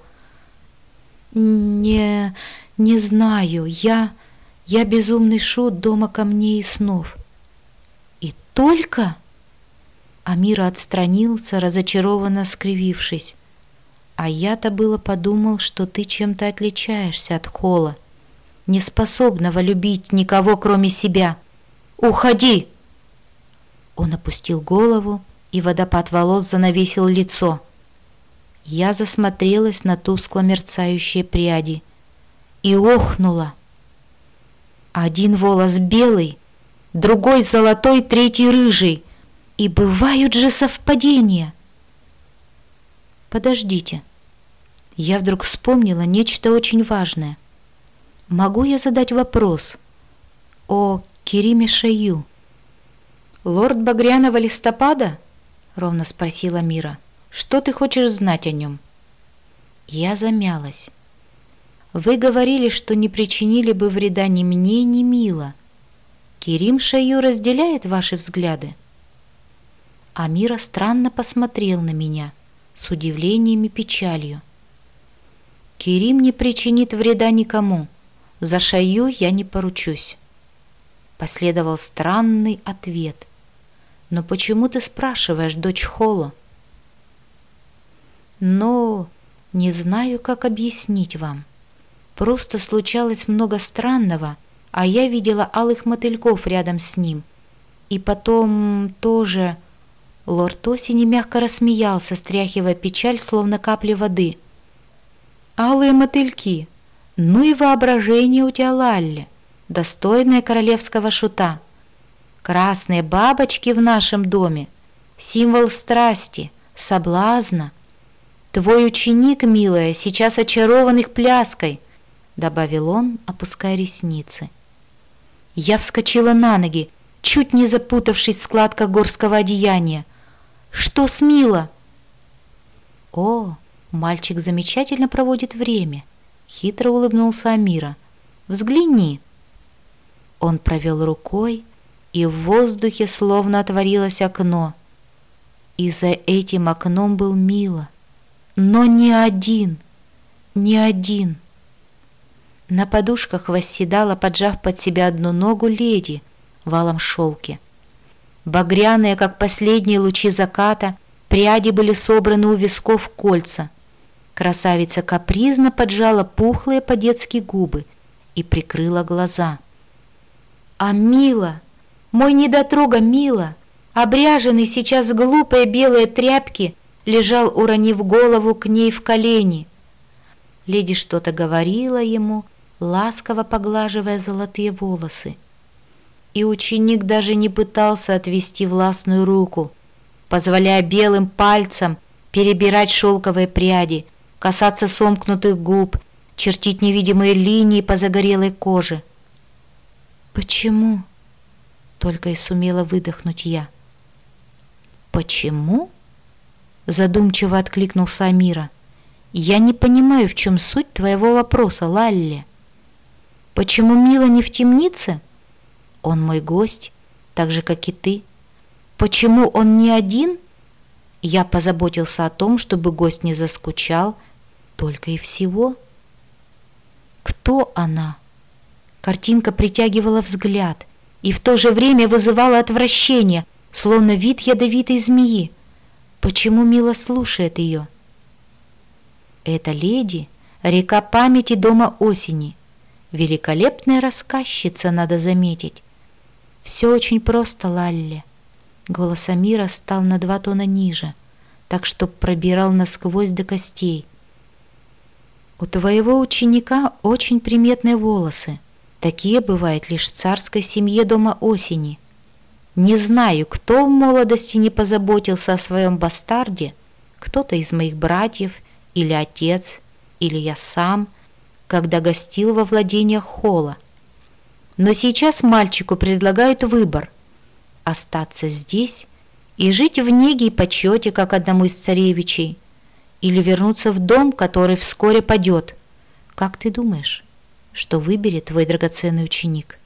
«Не... не знаю. Я... я безумный шут дома камней и снов». «И только...» Амира отстранился, разочарованно скривившись. «А я-то было подумал, что ты чем-то отличаешься от Холла, неспособного любить никого, кроме себя. Уходи!» Он опустил голову, и водопад волос занавесил лицо. Я засмотрелась на тускло мерцающие пряди и охнула. Один волос белый, другой золотой, третий рыжий. И бывают же совпадения. Подождите. Я вдруг вспомнила нечто очень важное. Могу я задать вопрос о Кериме Шайю? «Лорд Багряного листопада?» — ровно спросила Мира. «Что ты хочешь знать о нем?» Я замялась. «Вы говорили, что не причинили бы вреда ни мне, ни Мила. Керим Шайю разделяет ваши взгляды?» Амира странно посмотрел на меня с удивлением и печалью. «Керим не причинит вреда никому. За Шайю я не поручусь». Последовал странный ответ. «Но почему ты спрашиваешь, дочь Холо?» «Но не знаю, как объяснить вам. Просто случалось много странного, а я видела алых мотыльков рядом с ним. И потом тоже...» Лорд Осени мягко рассмеялся, стряхивая печаль, словно капли воды. «Алые мотыльки! Ну и воображение у тебя, Лалли, достойное королевского шута! Красные бабочки в нашем доме — символ страсти, соблазна. Твой ученик, милая, сейчас очарован их пляской», — добавил он, опуская ресницы. Я вскочила на ноги, чуть не запутавшись в складках горского одеяния. «Что с Мила?» «О, мальчик замечательно проводит время», — хитро улыбнулся Амира. «Взгляни». Он провел рукой, и в воздухе словно отворилось окно. И за этим окном был Мила, но не один, не один. На подушках восседала, поджав под себя одну ногу, леди в алом шелке. Багряные, как последние лучи заката, пряди были собраны у висков кольца. Красавица капризно поджала пухлые по-детски губы и прикрыла глаза. А Мила, мой недотрога Мила, обряженный сейчас в глупые белые тряпки, лежал, уронив голову к ней в колени. Леди что-то говорила ему, ласково поглаживая золотые волосы. И ученик даже не пытался отвести властную руку, позволяя белым пальцам перебирать шелковые пряди, касаться сомкнутых губ, чертить невидимые линии по загорелой коже. «Почему?» — только и сумела выдохнуть я. «Почему?» — задумчиво откликнулся Амира. «Я не понимаю, в чем суть твоего вопроса, Лалли. Почему Мила не в темнице? Он мой гость, так же, как и ты. Почему он не один? Я позаботился о том, чтобы гость не заскучал, только и всего. Кто она?» Картинка притягивала взгляд и в то же время вызывала отвращение, словно вид ядовитой змеи. Почему Мила слушает ее? Эта леди — река памяти дома осени. Великолепная рассказчица, надо заметить. Все очень просто, Лалли. Голос Амира стал на два тона ниже, так что пробирал насквозь до костей. У твоего ученика очень приметные волосы. Такие бывают лишь в царской семье дома осени. Не знаю, кто в молодости не позаботился о своем бастарде, кто-то из моих братьев, или отец, или я сам, когда гостил во владениях Холла. Но сейчас мальчику предлагают выбор – остаться здесь и жить в неге и почете, как одному из царевичей, или вернуться в дом, который вскоре падет. Как ты думаешь, что выберет твой драгоценный ученик?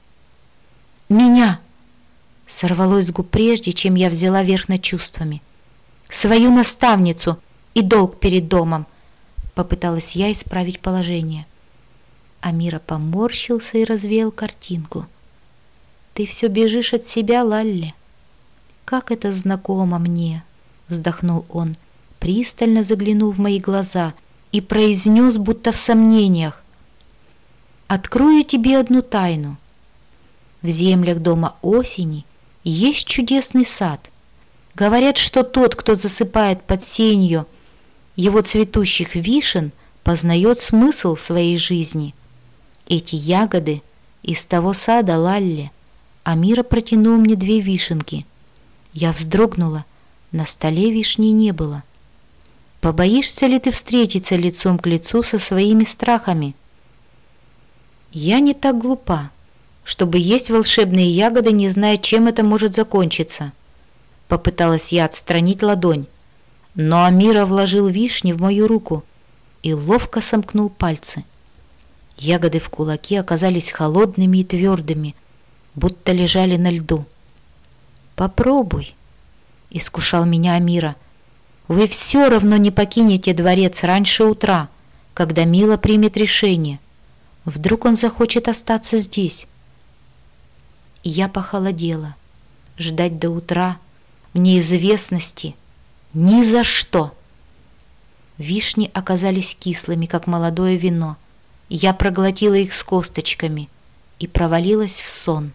Меня! Сорвалось с губ прежде, чем я взяла верх над чувствами. Свою наставницу и долг перед домом. Попыталась я исправить положение. Амира поморщился и развеял картинку. Ты все бежишь от себя, Лалли. Как это знакомо мне, вздохнул он, пристально заглянул в мои глаза и произнес, будто в сомнениях. Открою тебе одну тайну. В землях дома осени есть чудесный сад. Говорят, что тот, кто засыпает под сенью его цветущих вишен, познает смысл своей жизни. Эти ягоды из того сада, Лалли. Амира протянул мне две вишенки. Я вздрогнула, на столе вишни не было. Побоишься ли ты встретиться лицом к лицу со своими страхами? Я не так глупа, чтобы есть волшебные ягоды, не зная, чем это может закончиться. Попыталась я отстранить ладонь, но Амира вложил вишни в мою руку и ловко сомкнул пальцы. Ягоды в кулаке оказались холодными и твердыми, будто лежали на льду. «Попробуй», — искушал меня Амира. «Вы все равно не покинете дворец раньше утра, когда Мила примет решение. Вдруг он захочет остаться здесь». Я похолодела. Ждать до утра в неизвестности ни за что. Вишни оказались кислыми, как молодое вино. Я проглотила их с косточками и провалилась в сон.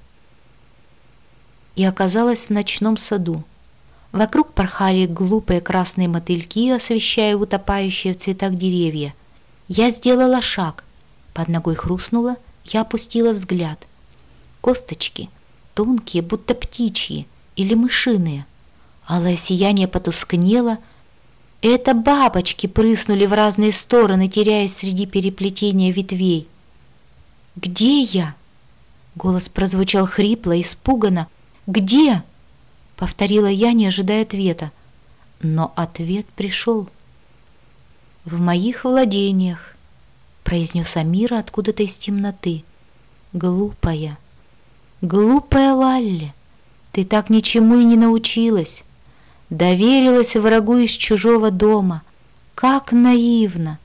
И оказалась в ночном саду. Вокруг порхали глупые красные мотыльки, освещая утопающие в цветах деревья. Я сделала шаг. Под ногой хрустнуло, я опустила взгляд. Косточки, тонкие, будто птичьи или мышиные. Алое сияние потускнело. Это бабочки прыснули в разные стороны, теряясь среди переплетения ветвей. «Где я?» Голос прозвучал хрипло, испуганно. «Где?» — повторила я, не ожидая ответа. Но ответ пришел. «В моих владениях», — произнес Амира откуда-то из темноты. «Глупая, глупая Лалли, ты так ничему и не научилась. Доверилась врагу из чужого дома. Как наивно!»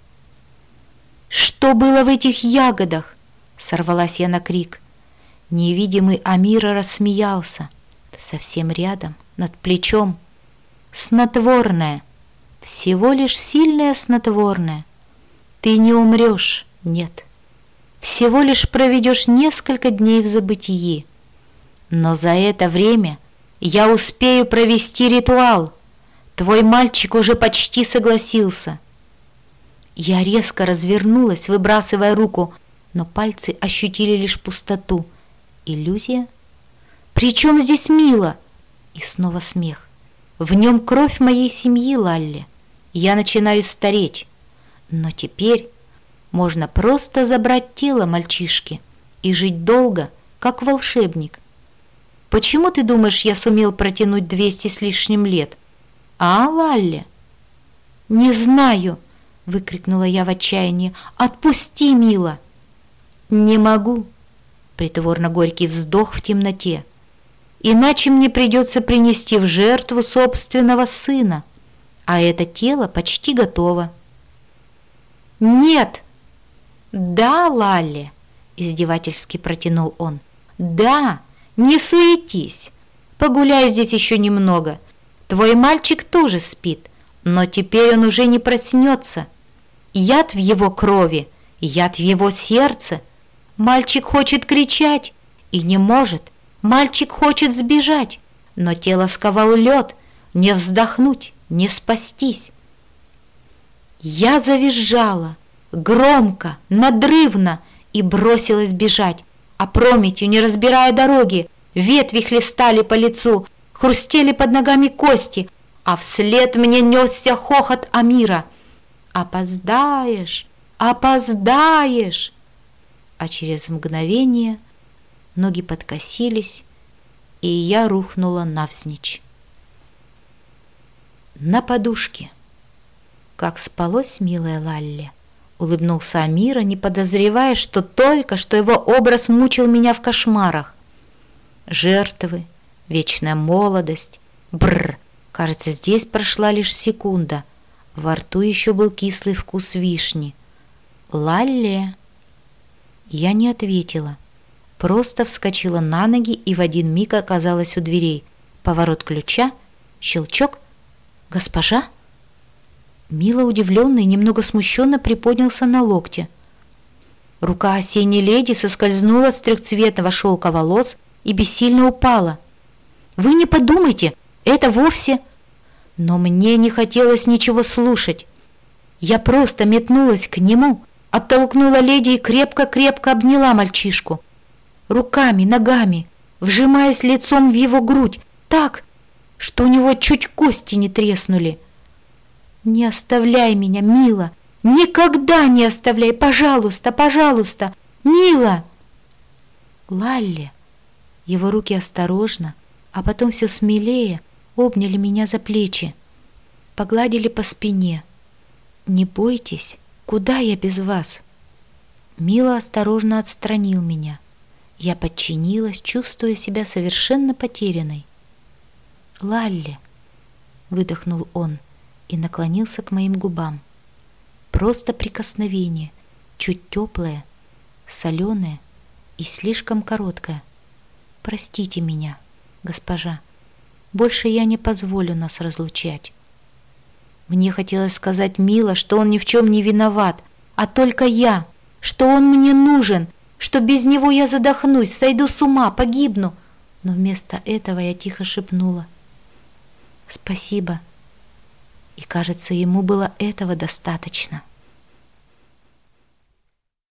«Что было в этих ягодах?» — сорвалась я на крик. Невидимый Амира рассмеялся. Совсем рядом, над плечом. «Снотворное. Всего лишь сильное снотворное. Ты не умрешь, нет. Всего лишь проведешь несколько дней в забытии. Но за это время я успею провести ритуал. Твой мальчик уже почти согласился». Я резко развернулась, выбрасывая руку, но пальцы ощутили лишь пустоту. Иллюзия? «При чем здесь Мила?» И снова смех. «В нем кровь моей семьи, Лалли. Я начинаю стареть. Но теперь можно просто забрать тело мальчишки и жить долго, как волшебник. Почему ты думаешь, я сумел протянуть двести с лишним лет? А, Лалли?» «Не знаю!» — выкрикнула я в отчаянии. «Отпусти, Мила!» «Не могу!» — притворно горький вздох в темноте. «Иначе мне придется принести в жертву собственного сына, а это тело почти готово». «Нет!» «Да, Лалли!» — издевательски протянул он. «Да! Не суетись! Погуляй здесь еще немного. Твой мальчик тоже спит, но теперь он уже не проснется. Яд в его крови, яд в его сердце. Мальчик хочет кричать и не может. Мальчик хочет сбежать, но тело сковал лед, не вздохнуть, не спастись. Я завизжала, громко, надрывно, и бросилась бежать, опрометью, не разбирая дороги. Ветви хлестали по лицу, хрустели под ногами кости, а вслед мне несся хохот Амира. «Опоздаешь, опоздаешь!» А через мгновение ноги подкосились, и я рухнула навзничь. На подушке. «Как спалось, милая Лалли!» — улыбнулся Амира, не подозревая, что только что его образ мучил меня в кошмарах. Жертвы, вечная молодость. Бррр, кажется, здесь прошла лишь секунда. Во рту еще был кислый вкус вишни. «Лалли!» Я не ответила, просто вскочила на ноги и в один миг оказалась у дверей. Поворот ключа, щелчок. «Госпожа?» Мила, удивленно и немного смущенно, приподнялся на локте. Рука осенней леди соскользнула с трехцветного шелка волос и бессильно упала. «Вы не подумайте, это вовсе...» Но мне не хотелось ничего слушать. Я просто метнулась к нему, оттолкнула леди и крепко-крепко обняла мальчишку. Руками, ногами, вжимаясь лицом в его грудь, так, что у него чуть кости не треснули. «Не оставляй меня, Мила! Никогда не оставляй! Пожалуйста, пожалуйста! Мила!» «Лалли!» Его руки осторожно, а потом все смелее обняли меня за плечи, погладили по спине. «Не бойтесь, куда я без вас?» Мила осторожно отстранил меня. Я подчинилась, чувствуя себя совершенно потерянной. «Лалли!» — выдохнул он и наклонился к моим губам. Просто прикосновение, чуть теплое, соленое и слишком короткое. «Простите меня, госпожа, больше я не позволю нас разлучать». Мне хотелось сказать Мила, что он ни в чем не виноват, а только я, что он мне нужен, что без него я задохнусь, сойду с ума, погибну. Но вместо этого я тихо шепнула: «Спасибо». И, кажется, ему было этого достаточно.